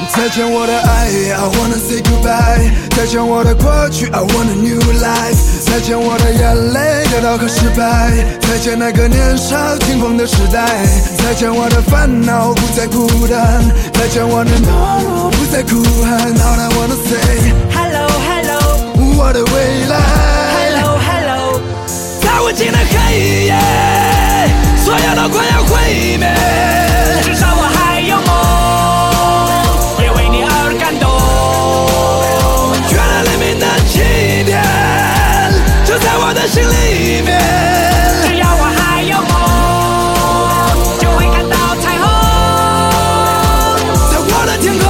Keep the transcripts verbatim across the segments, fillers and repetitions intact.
再见我的爱 I wanna say goodbye 再见我的过去 I want a new life 再见我的眼泪得到和失败再见那个年少轻狂的时代再见我的烦恼不再孤单再见我的懦弱不再哭喊 All I wanna say Hello Hello 我的未来 Hello Hello 在无尽的黑夜所有都快要毁灭至少我还有梦也为你而感动原来黎明的起点就在我的心里面只要我还有梦就会看到彩虹在我的天空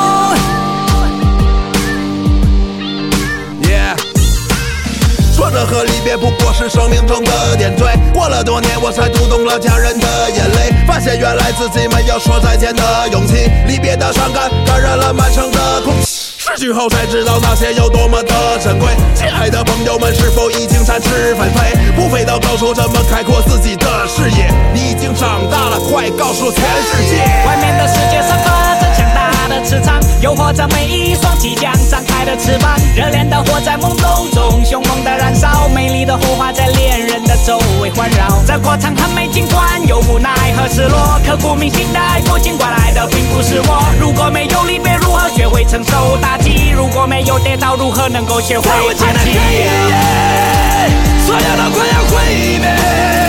Yeah 挫折和离别不过是生命中的点缀过了多年我才读懂了家人的眼泪发现原来自己没有说再见的勇气离别的伤感感染了满城的空气失去后才知道那些有多么的珍贵亲爱的朋友们是否已经展翅纷飞不飞到高处怎么开阔自己的视野你已经长大了快告诉全世界外面的世界散发着强大的磁场诱惑着每一双即将张开的翅膀热烈的火在朦胧中凶猛的燃烧美丽的火花在恋人的周围环绕这过程很美尽管有无奈和失落刻骨铭心的爱过尽管来的并不是我如果没有离别如何学会承受打击如果没有跌倒如何能够学会爬起所有都快要毁灭